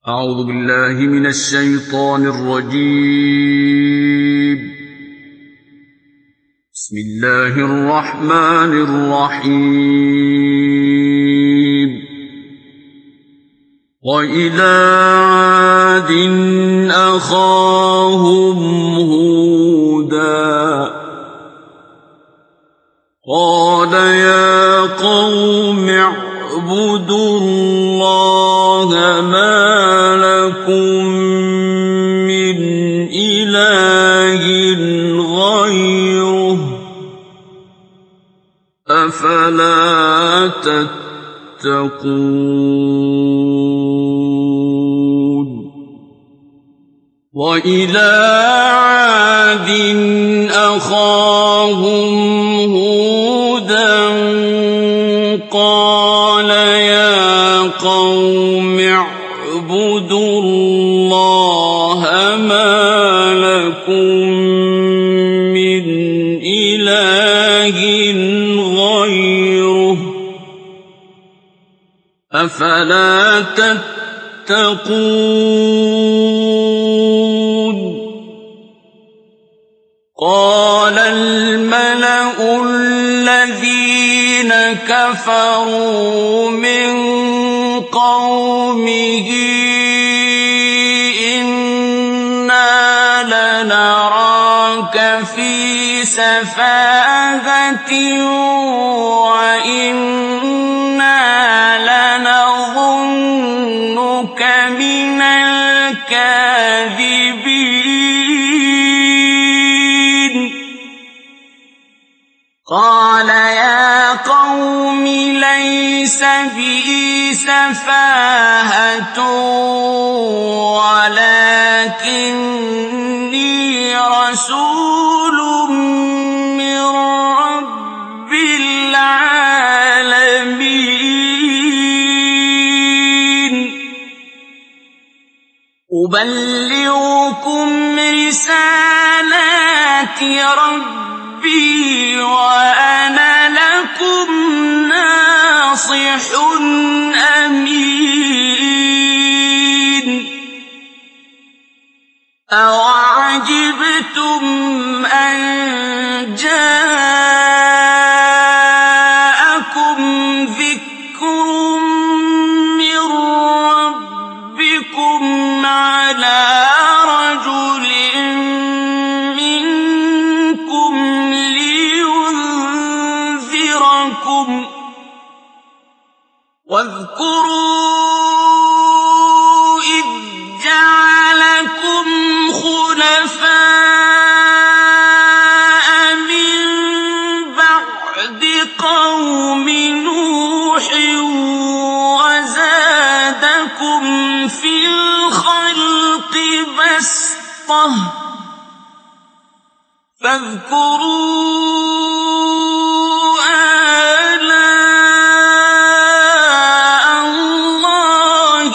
أعوذ بالله من الشيطان الرجيم. بسم الله الرحمن الرحيم. وإلى عاد أخاهم هودا قال يا قوم اعبدوا الله ما لكم من إله غيره أفلا تتقون. وإلى عاد أخاهم هودا قال يا قوم اعبدوا الله ما لكم من إله غيره أفلا تتقون. قال الملأ الذين كفروا من قومه إنا لنراك في سفاهة وإنا لنظنك من الكاذبين. قال يا قوم ليس بي سفاهة ولكني رسول من رب العالمين أبلغكم رسالات ربي وأنا لكم ناصح أمين. أوعجبتم أن جاءكم ذكر من ربكم على رجل منكم لينذركم واذكروا إذ جعلكم خلفاء من بعد قوم نوح وزادكم في الخلق بسطة فاذكروا آلاء الله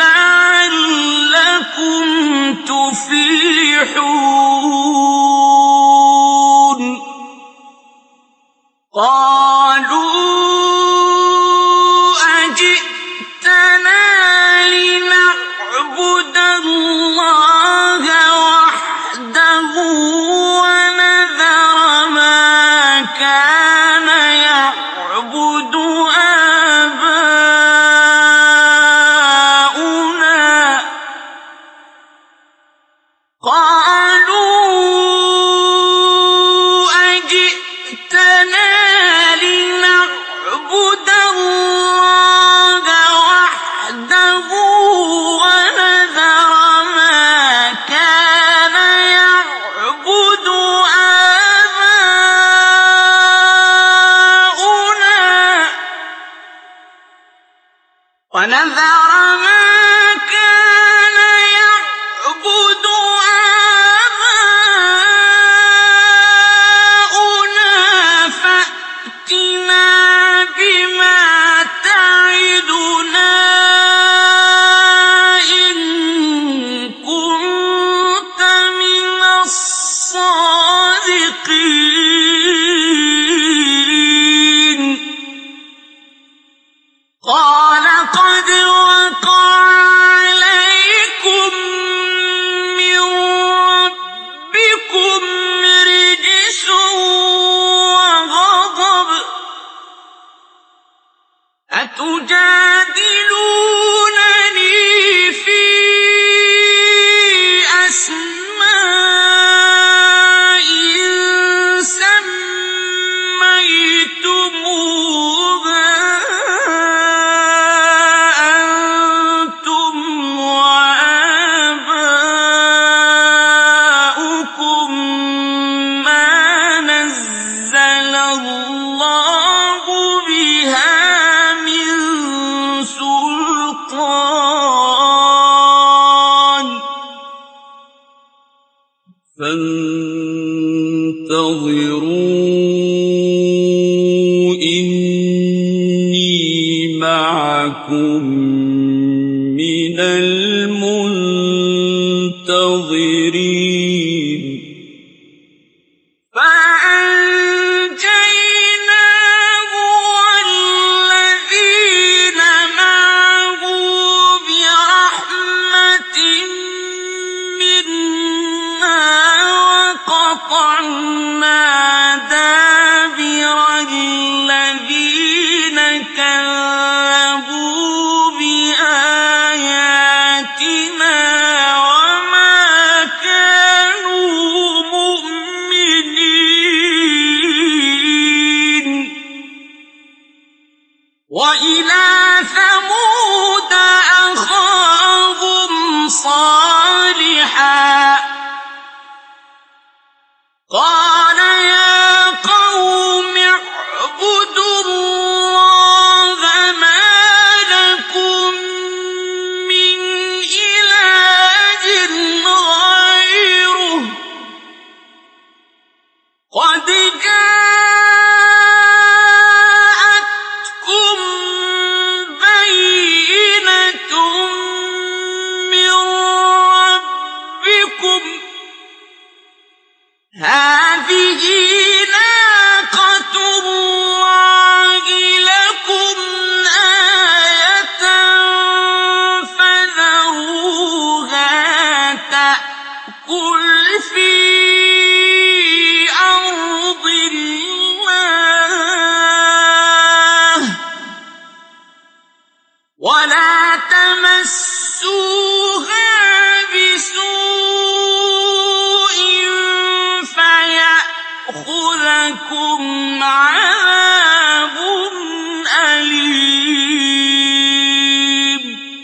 لعلكم تفلحون. قالوا أجئتنا لنعبد الله وحده ونذر ما فانتظروا إني معكم من المنتظرين فأنجيناه والذين معه برحمة منا وقطعنا دابر الذين كذبوا بآياتنا وما كانوا مؤمنين وإلى ثمود أخاهم صالحا قال يا قوم اعبدوا الله ما لكم من إله غيره قد جاءتكم بينة من ربكم هذه ناقة الله لكم آية فذروها تأكل في أرض الله ولا تمسوها بسوء فيأخذكم عذاب أليم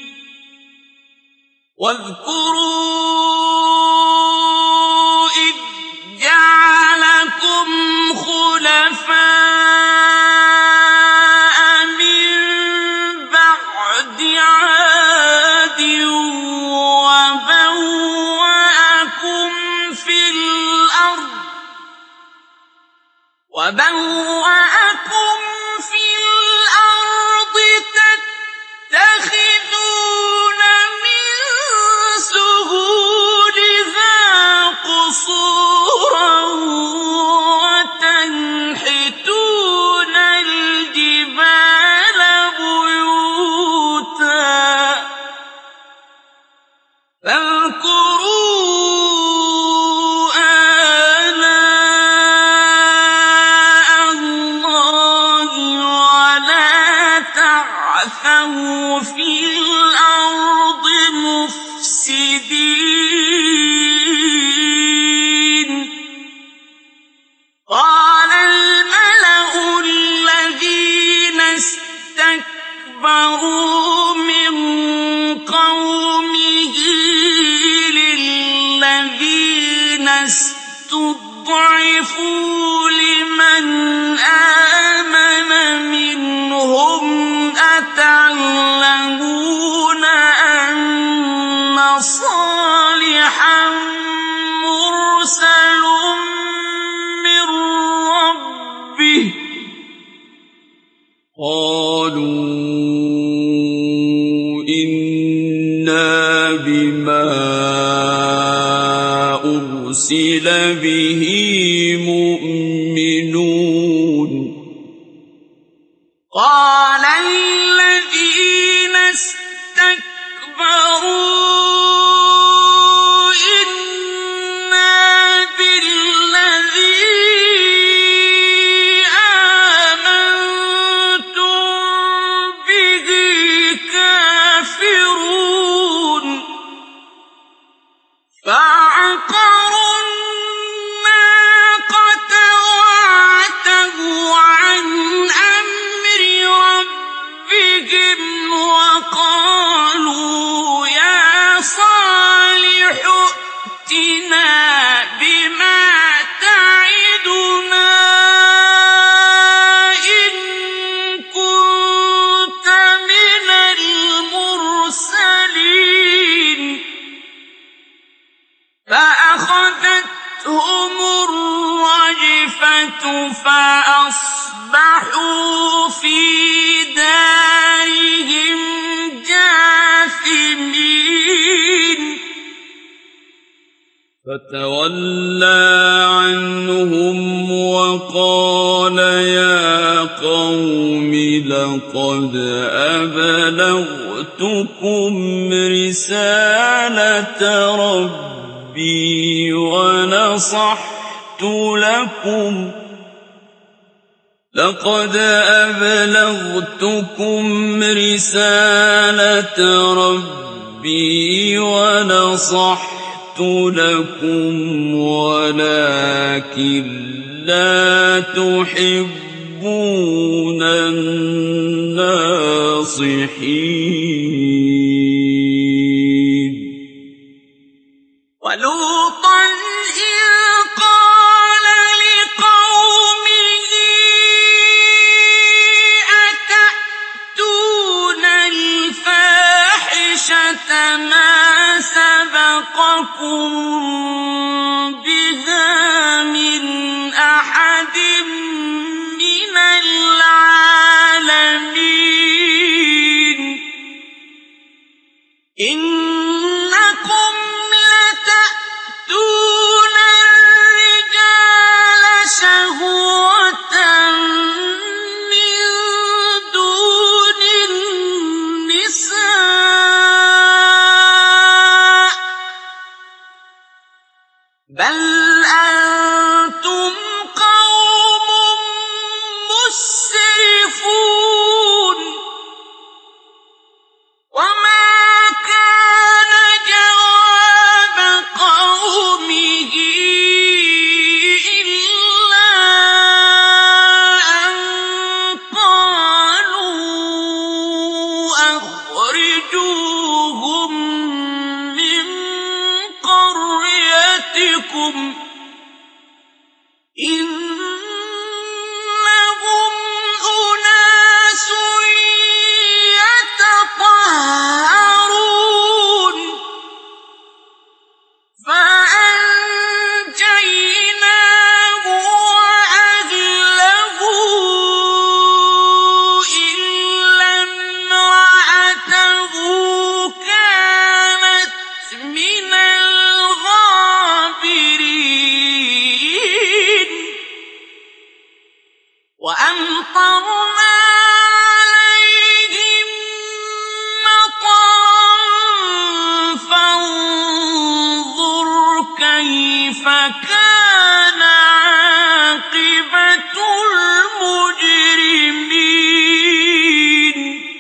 واذكروا إذ جعلكم خلفاء من بعد عاد وبوأكم في الأرض تتخذون من سهولها قصورا وتنحتون الجبال بيوتا فاذكروا آلاء الله ولا تعثوا في الأرض مفسدين قال الملأ الذين استكبروا من قومه للذين استضعفوا لمن آمن منهم أتعلمون أن صالحا مرسل من ربه قالوا إنا بما أرسل به مؤمنون قال الذين استكبروا إنا بالذي آمنتم به كافرون فعقروا الناقة فأصبحوا في دارهم جاثمين فتولى عنهم وقال يا قوم لقد أبلغتكم رسالة ربي ونصحت لكم لقد أبلغتكم رسالة ربي ونصحت لكم ولكن لا تحبون الناصحين ولوطا إذ قال لقومه أتأتون الفاحشة ما سبقكم بها من أحد من العالمين إنكم لتأتون الرجال شهوة من دون النساء بل أنتم قوم مسرفون وما كان جواب قومه إلا أن قالوا أخرجوهم من قريتكم إنهم أناس يتطهرون فأنجيناه وأهله إلا امرأته كانت من الغابرين وأمطرنا عليهم مطرا فانظر كيف كان عاقبة المجرمين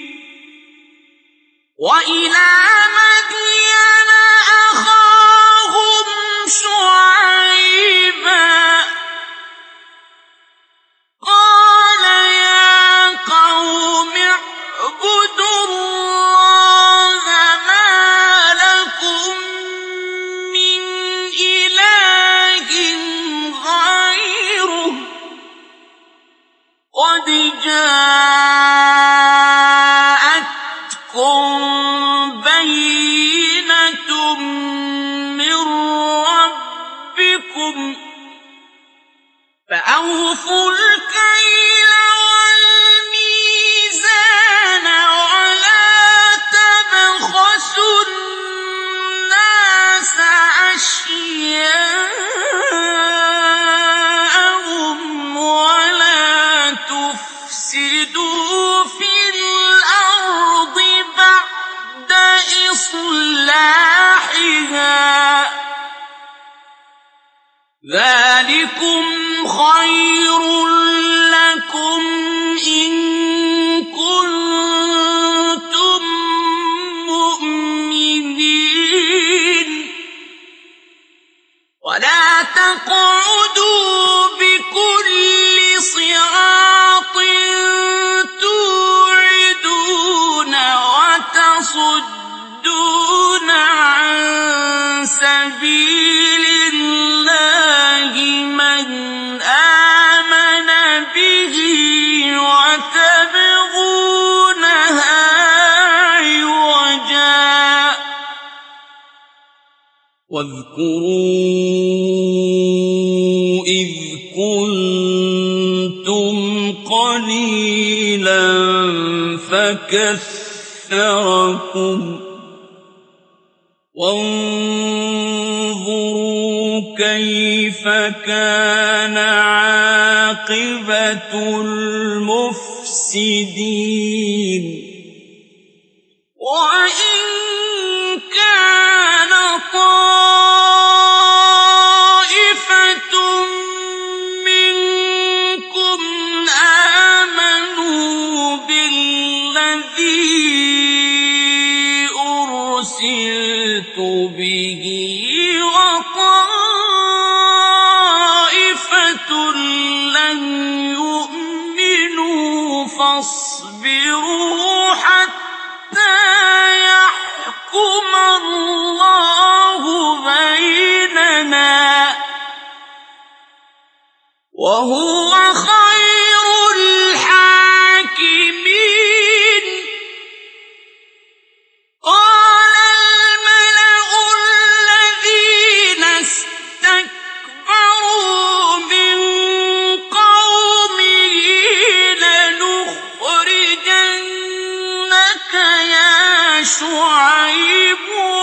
وإلى مدين أخاهم شعيبا قال يا قوم اعبدوا الله ما لكم من إله غيره قد جاءتكم بينة من ربكم فأوفوا الكيل والميزان ولا تبخسوا الناس أشياءهم ولا تفسدوا في الأرض بعد إصلاحها ذلكم خير لكم إن كنتم مؤمنين ولا تقعدوا بكل صراط توعدون وتصدون عن سبيل الله من آمن به وتبغونها عوجا واذكروا إذ كنتم فكثركم وانظروا كيف كان عاقبة المفسدين وإن كان طائفة منكم آمنوا بالذي أرسلت به وطائفة لم يؤمنوا فاصبروا حتى يحكم الله بيننا وهو خير الحاكمين. قال الملأ الذين استكبروا من قومه لنخرجنك يا شعيب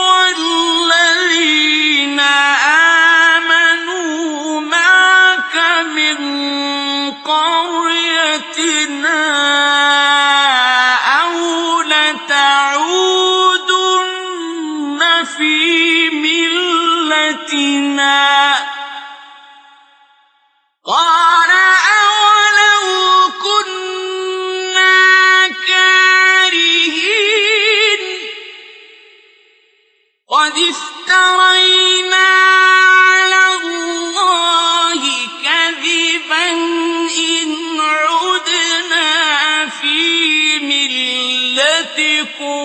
والذين آمنوا معك من قريتنا أو لتعودن في ملتنا. قال أولو كنا كارهين قد افترينا على الله كذبا إن عدنا في ملتكم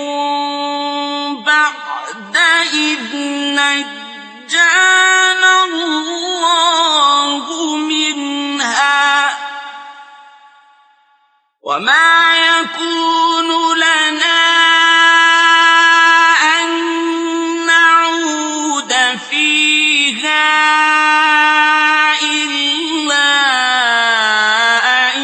بعد إذ نجانا الله منها وما يكون لنا أن نعود فيها إلا أن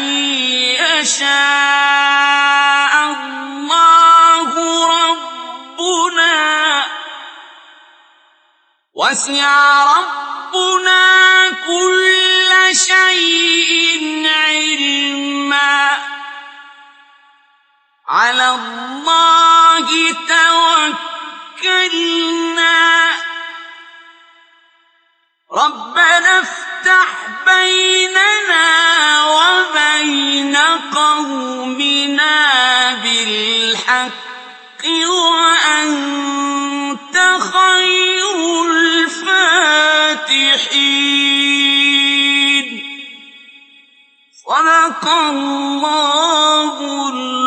يشاء الله ربنا وسع ربنا كل شيء علما على الله توكلنا ربنا افتح بيننا وبين قومنا بالحق وأنت خير الفاتحين. صدق الله